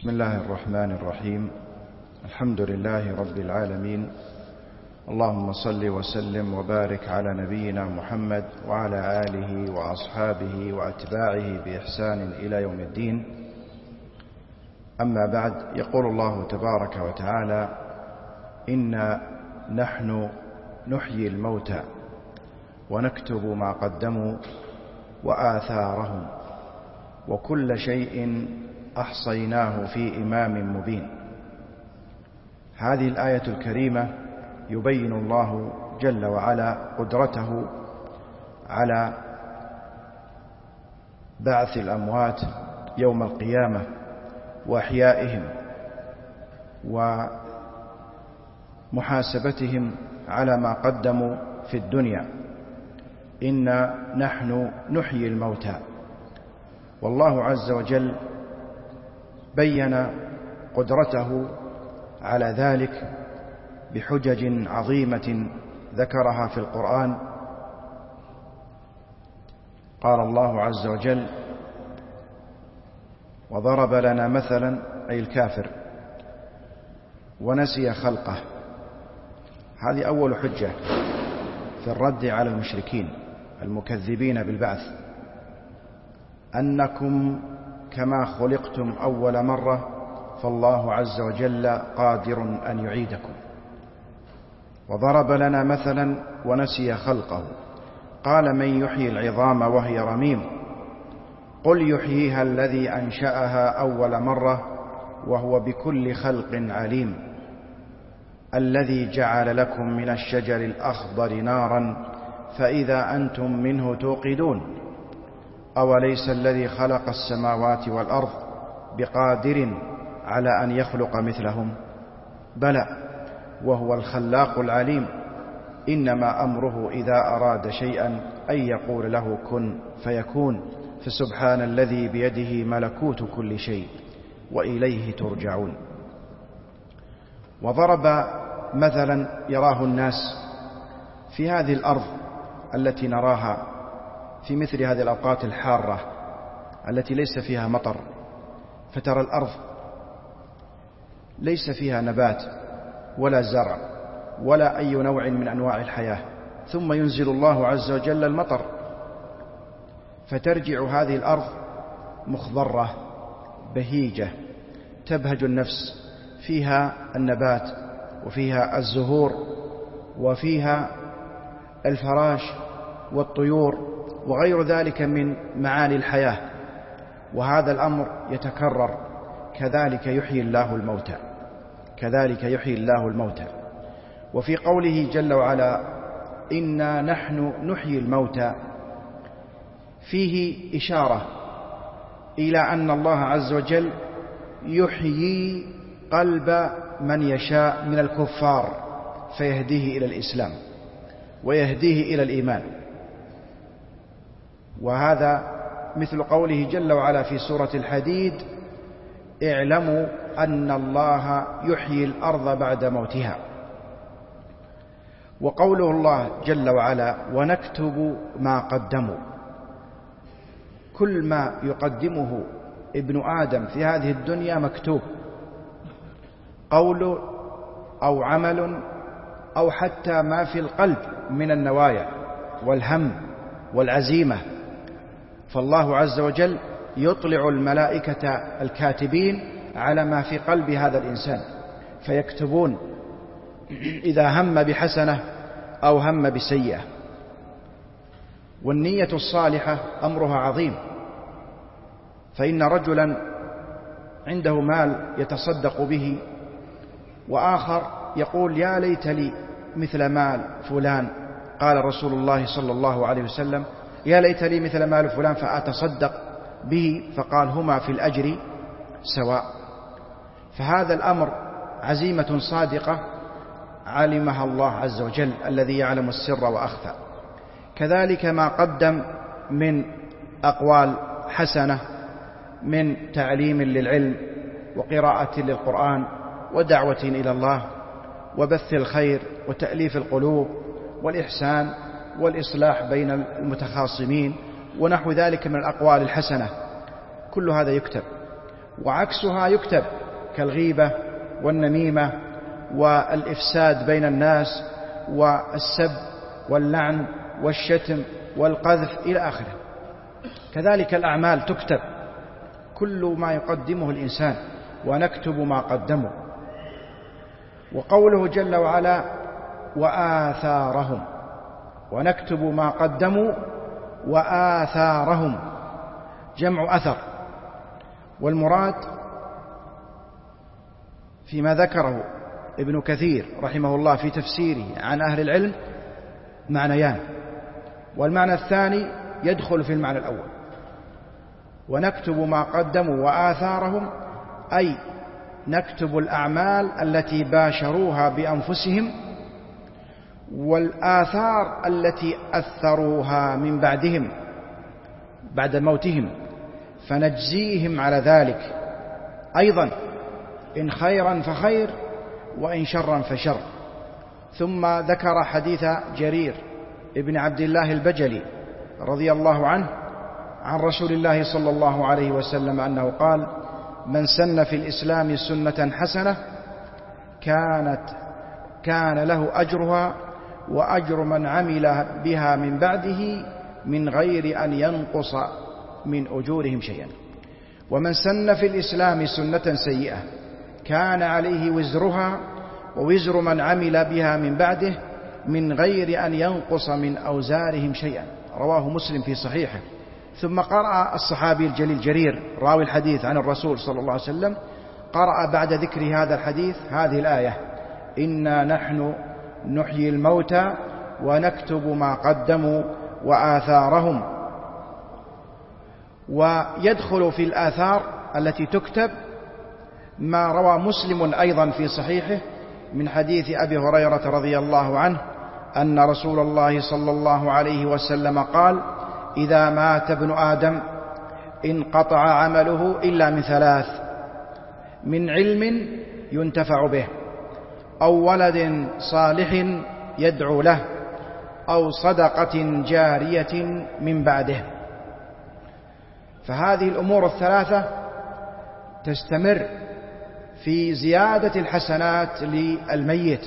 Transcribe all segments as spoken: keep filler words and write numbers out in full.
بسم الله الرحمن الرحيم. الحمد لله رب العالمين، اللهم صل وسلم وبارك على نبينا محمد وعلى آله وأصحابه وأتباعه بإحسان إلى يوم الدين. أما بعد، يقول الله تبارك وتعالى: إنا نحن نحيي الموتى ونكتب ما قدموا وآثارهم وكل شيء أحصيناه في إمام مبين. هذه الآية الكريمة يبين الله جل وعلا قدرته على بعث الأموات يوم القيامة وإحيائهم ومحاسبتهم على ما قدموا في الدنيا. إنا نحن نحيي الموتى، والله عز وجل بين قدرته على ذلك بحجج عظيمة ذكرها في القرآن. قال الله عز وجل: وضرب لنا مثلا، أي الكافر، ونسي خلقه. هذه أول حجة في الرد على المشركين المكذبين بالبعث، أنكم كما خلقتم أول مرة فالله عز وجل قادر أن يعيدكم. وضرب لنا مثلا ونسي خلقه، قال: من يحيي العظام وهي رميم قل يحييها الذي أنشأها أول مرة وهو بكل خلق عليم. الذي جعل لكم من الشجر الأخضر نارا فإذا أنتم منه توقدون أوليس الذي خلق السماوات والأرض بقادر على أن يخلق مثلهم بلى وهو الخلاق العليم. إنما أمره إذا أراد شيئا أن يقول له كن فيكون. فسبحان الذي بيده ملكوت كل شيء وإليه ترجعون. وضرب مثلا يراه الناس في هذه الأرض التي نراها في مثل هذه الأوقات الحارة التي ليس فيها مطر، فترى الأرض ليس فيها نبات ولا زرع ولا أي نوع من أنواع الحياة، ثم ينزل الله عز وجل المطر فترجع هذه الأرض مخضرة بهيجة تبهج النفس، فيها النبات وفيها الزهور وفيها الفراش والطيور وغير ذلك من معاني الحياة. وهذا الأمر يتكرر. كذلك يحيي الله الموتى، كذلك يحيي الله الموتى. وفي قوله جل وعلا: إنا نحن نحيي الموتى، فيه إشارة إلى أن الله عز وجل يحيي قلب من يشاء من الكفار فيهديه إلى الإسلام ويهديه إلى الإيمان. وهذا مثل قوله جل وعلا في سورة الحديد: اعلموا أن الله يحيي الأرض بعد موتها. وقوله الله جل وعلا: ونكتب ما قدموا. كل ما يقدمه ابن آدم في هذه الدنيا مكتوب، قول أو عمل أو حتى ما في القلب من النوايا والهم والعزيمة. فالله عز وجل يطلع الملائكة الكاتبين على ما في قلب هذا الإنسان فيكتبون إذا هم بحسنة أو هم بسيئة. والنية الصالحة أمرها عظيم، فإن رجلا عنده مال يتصدق به وآخر يقول: يا ليت لي مثل مال فلان. قال رسول الله صلى الله عليه وسلم: يا ليت لي مثل مال فلان فأتصدق به، فقال: هما في الأجر سواء. فهذا الأمر عزيمة صادقة علمها الله عز وجل الذي يعلم السر وأخفى. كذلك ما قدم من أقوال حسنة من تعليم للعلم وقراءة للقرآن ودعوة إلى الله وبث الخير وتأليف القلوب والإحسان والإصلاح بين المتخاصمين ونحو ذلك من الأقوال الحسنة، كل هذا يكتب. وعكسها يكتب كالغيبة والنميمة والإفساد بين الناس والسب واللعن والشتم والقذف إلى آخره. كذلك الأعمال تكتب، كل ما يقدمه الإنسان ونكتب ما قدموا. وقوله جل وعلا وآثارهم، ونكتب ما قدموا وآثارهم جمع أثر، والمراد فيما ذكره ابن كثير رحمه الله في تفسيره عن أهل العلم معنيان، والمعنى الثاني يدخل في المعنى الأول. ونكتب ما قدموا وآثارهم أي نكتب الأعمال التي باشروها بأنفسهم والآثار التي أثروها من بعدهم بعد موتهم، فنجزيهم على ذلك أيضا، إن خيرا فخير وإن شرا فشر. ثم ذكر حديث جرير ابن عبد الله البجلي رضي الله عنه عن رسول الله صلى الله عليه وسلم أنه قال: من سن في الإسلام سنة حسنة كانت كان له أجرها وأجر من عمل بها من بعده من غير أن ينقص من أجورهم شيئا. ومن سن في الإسلام سنة سيئة كان عليه وزرها ووزر من عمل بها من بعده من غير أن ينقص من أوزارهم شيئا. رواه مسلم في صحيحه. ثم قرأ الصحابي الجليل جرير راوي الحديث عن الرسول صلى الله عليه وسلم، قرأ بعد ذكر هذا الحديث هذه الآية: إنا نحن نحيي الموتى ونكتب ما قدموا وآثارهم. ويدخل في الآثار التي تكتب ما روى مسلم أيضا في صحيحه من حديث أبي هريرة رضي الله عنه أن رسول الله صلى الله عليه وسلم قال: إذا مات ابن آدم انقطع عمله إلا من ثلاث: من علم ينتفع به، أو ولد صالح يدعو له، أو صدقة جارية من بعده. فهذه الأمور الثلاثة تستمر في زيادة الحسنات للميت.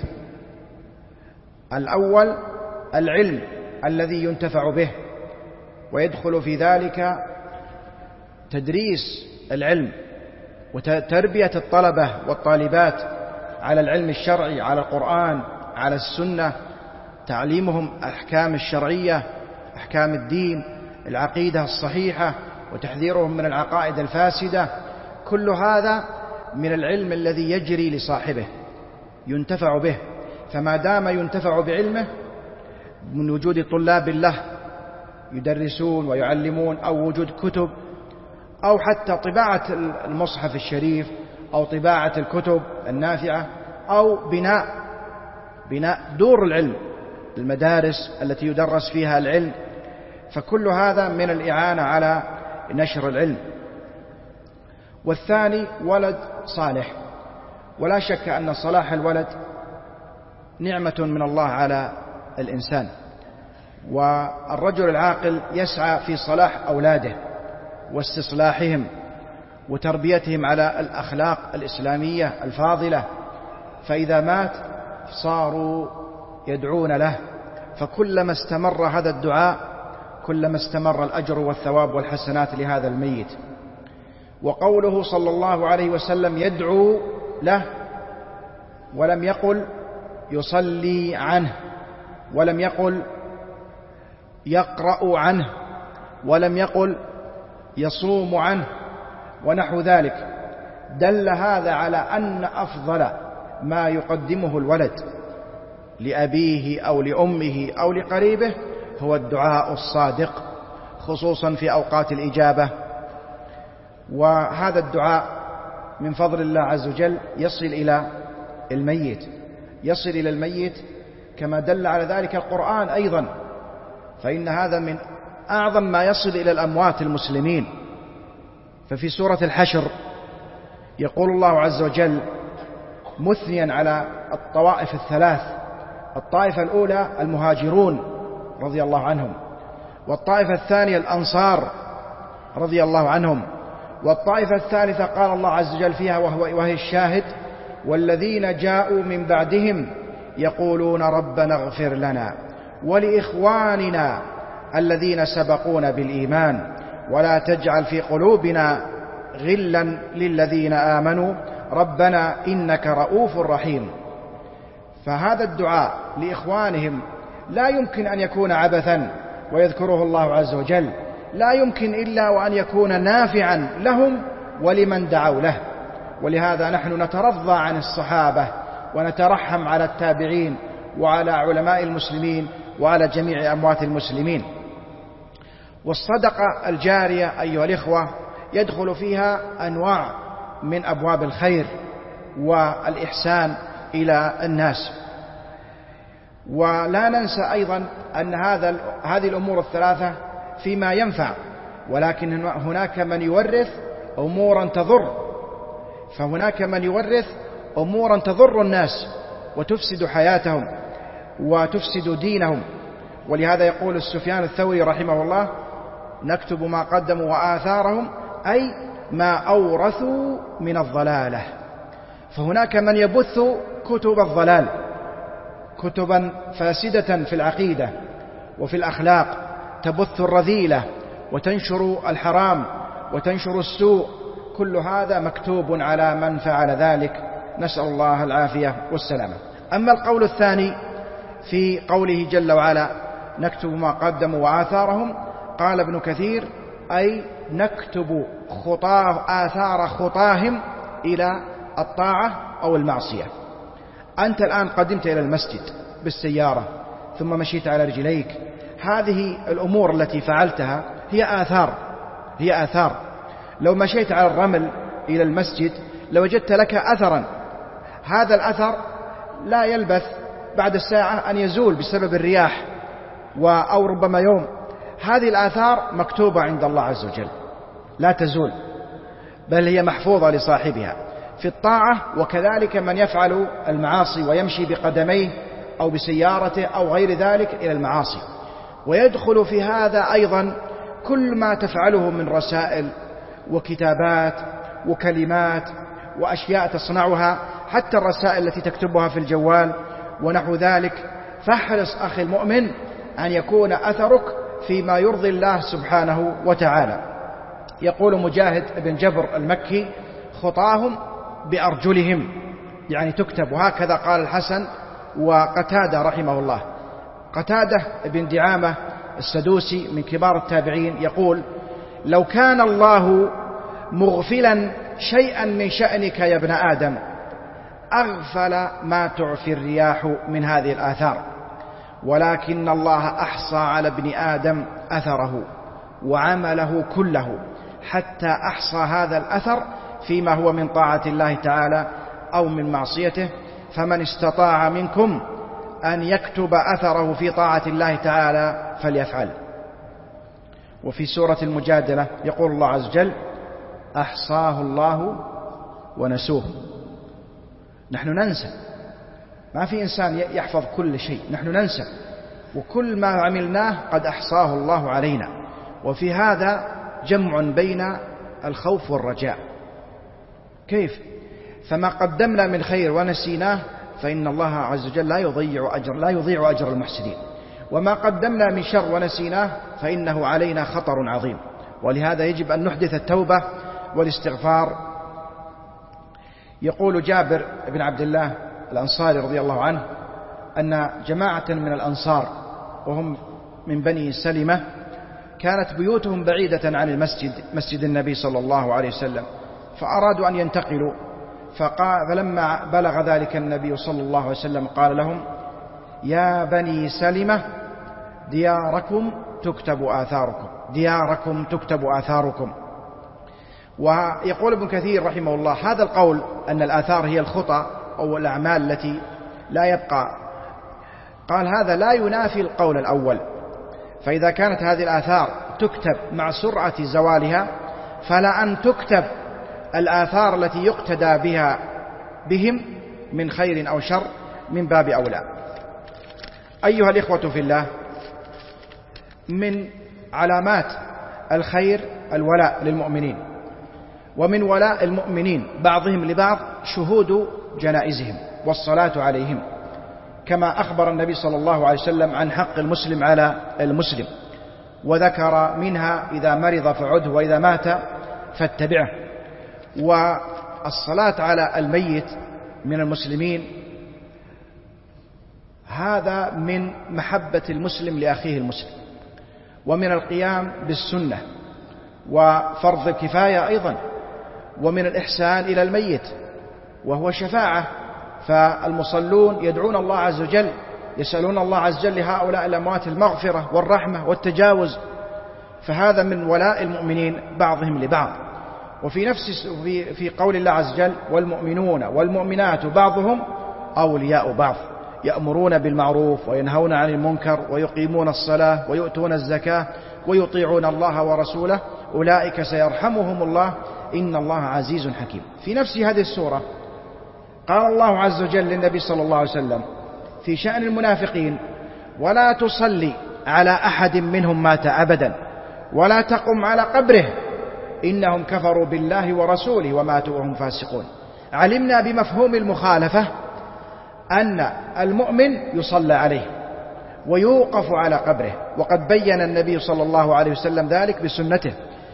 الأول العلم الذي ينتفع به، ويدخل في ذلك تدريس العلم وتربية الطلبة والطالبات على العلم الشرعي، على القرآن، على السنة، تعليمهم أحكام الشرعية، أحكام الدين، العقيدة الصحيحة، وتحذيرهم من العقائد الفاسدة. كل هذا من العلم الذي يجري لصاحبه ينتفع به. فما دام ينتفع بعلمه من وجود طلاب له يدرسون ويعلمون، أو وجود كتب، أو حتى طباعة المصحف الشريف، أو طباعة الكتب النافعة، أو بناء بناء دور العلم، المدارس التي يدرس فيها العلم، فكل هذا من الإعانة على نشر العلم. والثاني ولد صالح، ولا شك أن صلاح الولد نعمة من الله على الإنسان، والرجل العاقل يسعى في صلاح أولاده واستصلاحهم وتربيتهم على الأخلاق الإسلامية الفاضلة، فإذا مات صاروا يدعون له، فكلما استمر هذا الدعاء كلما استمر الأجر والثواب والحسنات لهذا الميت. وقوله صلى الله عليه وسلم يدعو له، ولم يقل يصلي عنه، ولم يقل يقرأ عنه، ولم يقل يصوم عنه ونحو ذلك، دل هذا على أن أفضل ما يقدمه الولد لأبيه أو لأمه أو لقريبه هو الدعاء الصادق، خصوصا في أوقات الإجابة. وهذا الدعاء من فضل الله عز وجل يصل إلى الميت، يصل إلى الميت كما دل على ذلك القرآن أيضا، فإن هذا من أعظم ما يصل إلى الأموات المسلمين. ففي سورة الحشر يقول الله عز وجل مثنيا على الطوائف الثلاث: الطائفة الأولى المهاجرون رضي الله عنهم، والطائفة الثانية الأنصار رضي الله عنهم، والطائفة الثالثة قال الله عز وجل فيها وهي الشاهد: والذين جاءوا من بعدهم يقولون ربنا اغفر لنا ولإخواننا الذين سبقونا بالإيمان ولا تجعل في قلوبنا غلا للذين آمنوا ربنا إنك رؤوف رحيم. فهذا الدعاء لإخوانهم لا يمكن أن يكون عبثا ويذكره الله عز وجل، لا يمكن إلا وأن يكون نافعا لهم ولمن دعوا له. ولهذا نحن نترضى عن الصحابة ونترحم على التابعين وعلى علماء المسلمين وعلى جميع أموات المسلمين. والصدقة الجارية أيها الإخوة يدخل فيها أنواع من أبواب الخير والإحسان إلى الناس. ولا ننسى أيضا أن هذا هذه الأمور الثلاثة فيما ينفع، ولكن هناك من يورث أمورا تضر، فهناك من يورث أمورا تضر الناس وتفسد حياتهم وتفسد دينهم. ولهذا يقول السفيان الثوري رحمه الله: نكتب ما قدموا وآثارهم، أي ما أورثوا من الضلالة. فهناك من يبث كتب الضلال، كتبا فاسدة في العقيدة وفي الأخلاق، تبث الرذيلة وتنشر الحرام وتنشر السوء، كل هذا مكتوب على من فعل ذلك، نسأل الله العافية والسلامة. أما القول الثاني في قوله جل وعلا: نكتب ما قدموا وآثارهم، قال ابن كثير: أي نكتب خطاه آثار خطاهم إلى الطاعة أو المعصية. أنت الآن قدمت إلى المسجد بالسيارة ثم مشيت على رجليك، هذه الأمور التي فعلتها هي آثار هي آثار لو مشيت على الرمل إلى المسجد لوجدت لك أثرا، هذا الأثر لا يلبث بعد الساعة أن يزول بسبب الرياح أو ربما يوم. هذه الآثار مكتوبة عند الله عز وجل لا تزول، بل هي محفوظة لصاحبها في الطاعة. وكذلك من يفعل المعاصي ويمشي بقدميه أو بسيارته أو غير ذلك إلى المعاصي. ويدخل في هذا أيضا كل ما تفعله من رسائل وكتابات وكلمات وأشياء تصنعها، حتى الرسائل التي تكتبها في الجوال ونحو ذلك. فاحرص أخي المؤمن أن يكون أثرك فيما يرضي الله سبحانه وتعالى. يقول مجاهد بن جبر المكي: خطاهم بأرجلهم، يعني تكتب. وهكذا قال الحسن وقتادة رحمه الله. قتادة بن دعامة السدوسي من كبار التابعين يقول: لو كان الله مغفلا شيئا من شأنك يا ابن آدم أغفل ما تعفي الرياح من هذه الآثار، ولكن الله أحصى على ابن آدم أثره وعمله كله حتى أحصى هذا الأثر فيما هو من طاعة الله تعالى أو من معصيته، فمن استطاع منكم أن يكتب أثره في طاعة الله تعالى فليفعل. وفي سورة المجادلة يقول الله عز وجل: أحصاه الله ونسوه. نحن ننسى، ما في إنسان يحفظ كل شيء، نحن ننسى، وكل ما عملناه قد أحصاه الله علينا. وفي هذا جمع بين الخوف والرجاء. كيف؟ فما قدمنا من خير ونسيناه فإن الله عز وجل لا يضيع أجر لا يضيع أجر المحسنين، وما قدمنا من شر ونسيناه فإنه علينا خطر عظيم. ولهذا يجب أن نحدث التوبة والاستغفار. يقول جابر بن عبد الله الأنصاري رضي الله عنه أن جماعة من الأنصار وهم من بني سلمة كانت بيوتهم بعيدة عن المسجد مسجد النبي صلى الله عليه وسلم، فأرادوا أن ينتقلوا، فقال فلما بلغ ذلك النبي صلى الله عليه وسلم قال لهم: يا بني سلمة دياركم تكتب آثاركم دياركم تكتب آثاركم. ويقول ابن كثير رحمه الله: هذا القول أن الآثار هي الخطأ أو الأعمال التي لا يبقى، قال هذا لا ينافي القول الأول، فإذا كانت هذه الآثار تكتب مع سرعة زوالها فلا أن تكتب الآثار التي يقتدى بها بهم من خير أو شر من باب أولى. أيها الإخوة في الله، من علامات الخير الولاء للمؤمنين، ومن ولاء المؤمنين بعضهم لبعض شهود جنائزهم والصلاة عليهم، كما أخبر النبي صلى الله عليه وسلم عن حق المسلم على المسلم، وذكر منها إذا مرض فعده وإذا مات فاتبعه. والصلاة على الميت من المسلمين هذا من محبة المسلم لأخيه المسلم، ومن القيام بالسنة وفرض الكفاية أيضا، ومن الإحسان إلى الميت وهو شفاعة. فالمصلون يدعون الله عز وجل، يسألون الله عز وجل لهؤلاء الأموات المغفرة والرحمة والتجاوز، فهذا من ولاء المؤمنين بعضهم لبعض. وفي نفس في, في قول الله عز وجل والمؤمنون والمؤمنات بعضهم أولياء بعض يأمرون بالمعروف وينهون عن المنكر ويقيمون الصلاة ويؤتون الزكاة ويطيعون الله ورسوله أولئك سيرحمهم الله إن الله عزيز حكيم. في نفس هذه السورة قال الله عز وجل للنبي صلى الله عليه وسلم في شأن المنافقين ولا تصلي على أحد منهم مات أبدا ولا تقم على قبره إنهم كفروا بالله ورسوله وماتوا وهم فاسقون. علمنا بمفهوم المخالفة أن المؤمن يصلى عليه ويوقف على قبره، وقد بين النبي صلى الله عليه وسلم ذلك بسنته،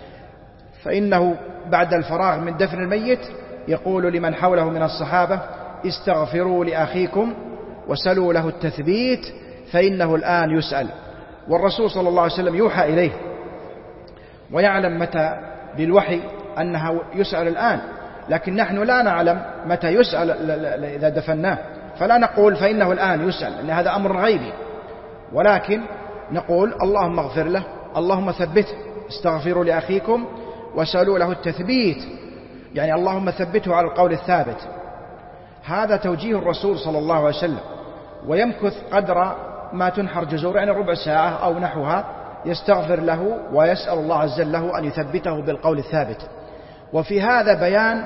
فإنه بعد الفراغ من دفن الميت يقول لمن حوله من الصحابة استغفروا لأخيكم وسلوا له التثبيت فإنه الآن يسأل. والرسول صلى الله عليه وسلم يوحى إليه ويعلم متى بالوحي أنه يسأل الآن، لكن نحن لا نعلم متى يسأل إذا دفناه، فلا نقول فإنه الآن يسأل لأن هذا أمر غيبي، ولكن نقول اللهم اغفر له، اللهم ثبته، استغفروا لأخيكم وسألوا له التثبيت، يعني اللهم ثبته على القول الثابت. هذا توجيه الرسول صلى الله عليه وسلم. ويمكث قدر ما تنحر جزور، يعني ربع ساعة أو نحوها، يستغفر له ويسأل الله عز وجل له أن يثبته بالقول الثابت. وفي هذا بيان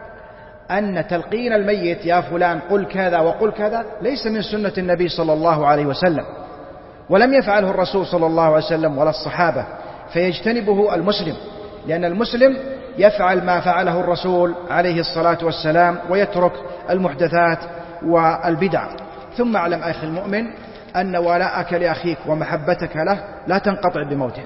أن تلقين الميت يا فلان قل كذا وقل كذا ليس من سنة النبي صلى الله عليه وسلم، ولم يفعله الرسول صلى الله عليه وسلم ولا الصحابة، فيجتنبه المسلم، لأن المسلم يفعل ما فعله الرسول عليه الصلاة والسلام ويترك المحدثات والبدع. ثم اعلم أخي المؤمن أن ولاءك لأخيك ومحبتك له لا تنقطع بموته،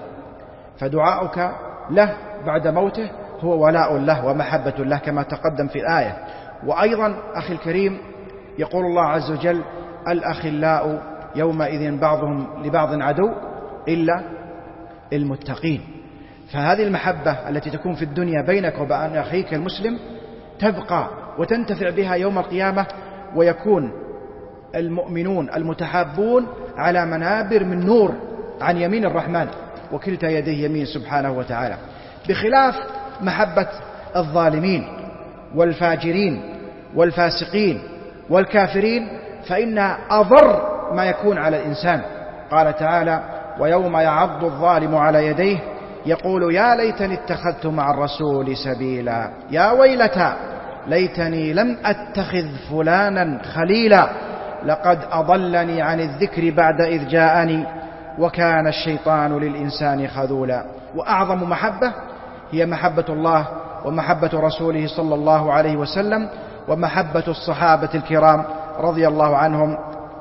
فدعاؤك له بعد موته هو ولاء له ومحبة له كما تقدم في الآية. وأيضا أخي الكريم يقول الله عز وجل الأخلاء يومئذ بعضهم لبعض عدو إلا المتقين. فهذه المحبة التي تكون في الدنيا بينك وبين أخيك المسلم تبقى وتنتفع بها يوم القيامة، ويكون المؤمنون المتحابون على منابر من نور عن يمين الرحمن وكلتا يديه يمين سبحانه وتعالى، بخلاف محبة الظالمين والفاجرين والفاسقين والكافرين، فإنها أضر ما يكون على الإنسان. قال تعالى ويوم يعض الظالم على يديه يقول يا ليتني اتخذت مع الرسول سبيلا يا ويلتى ليتني لم أتخذ فلانا خليلا لقد أضلني عن الذكر بعد إذ جاءني وكان الشيطان للإنسان خذولا. وأعظم محبة هي محبة الله ومحبة رسوله صلى الله عليه وسلم ومحبة الصحابة الكرام رضي الله عنهم.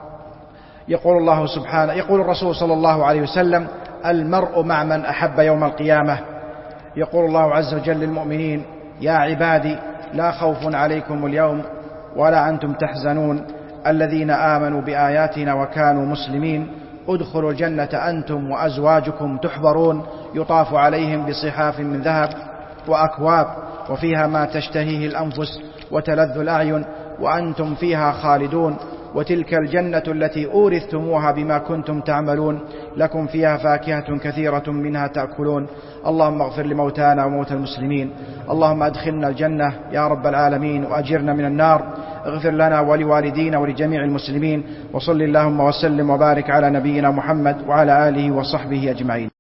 يقول الله سبحانه يقول الرسول صلى الله عليه وسلم المرء مع من أحب يوم القيامة. يقول الله عز وجل للمؤمنين يا عبادي لا خوف عليكم اليوم ولا أنتم تحزنون الذين آمنوا بآياتنا وكانوا مسلمين ادخلوا الجنة أنتم وأزواجكم تحبرون يطاف عليهم بصحاف من ذهب وأكواب وفيها ما تشتهيه الأنفس وتلذ الأعين وأنتم فيها خالدون وتلك الجنة التي أورثتموها بما كنتم تعملون لكم فيها فاكهة كثيرة منها تأكلون. اللهم اغفر لموتانا وموتى المسلمين، اللهم أدخلنا الجنة يا رب العالمين وأجرنا من النار، اغفر لنا ولوالدينا ولجميع المسلمين، وصل اللهم وسلم وبارك على نبينا محمد وعلى آله وصحبه أجمعين.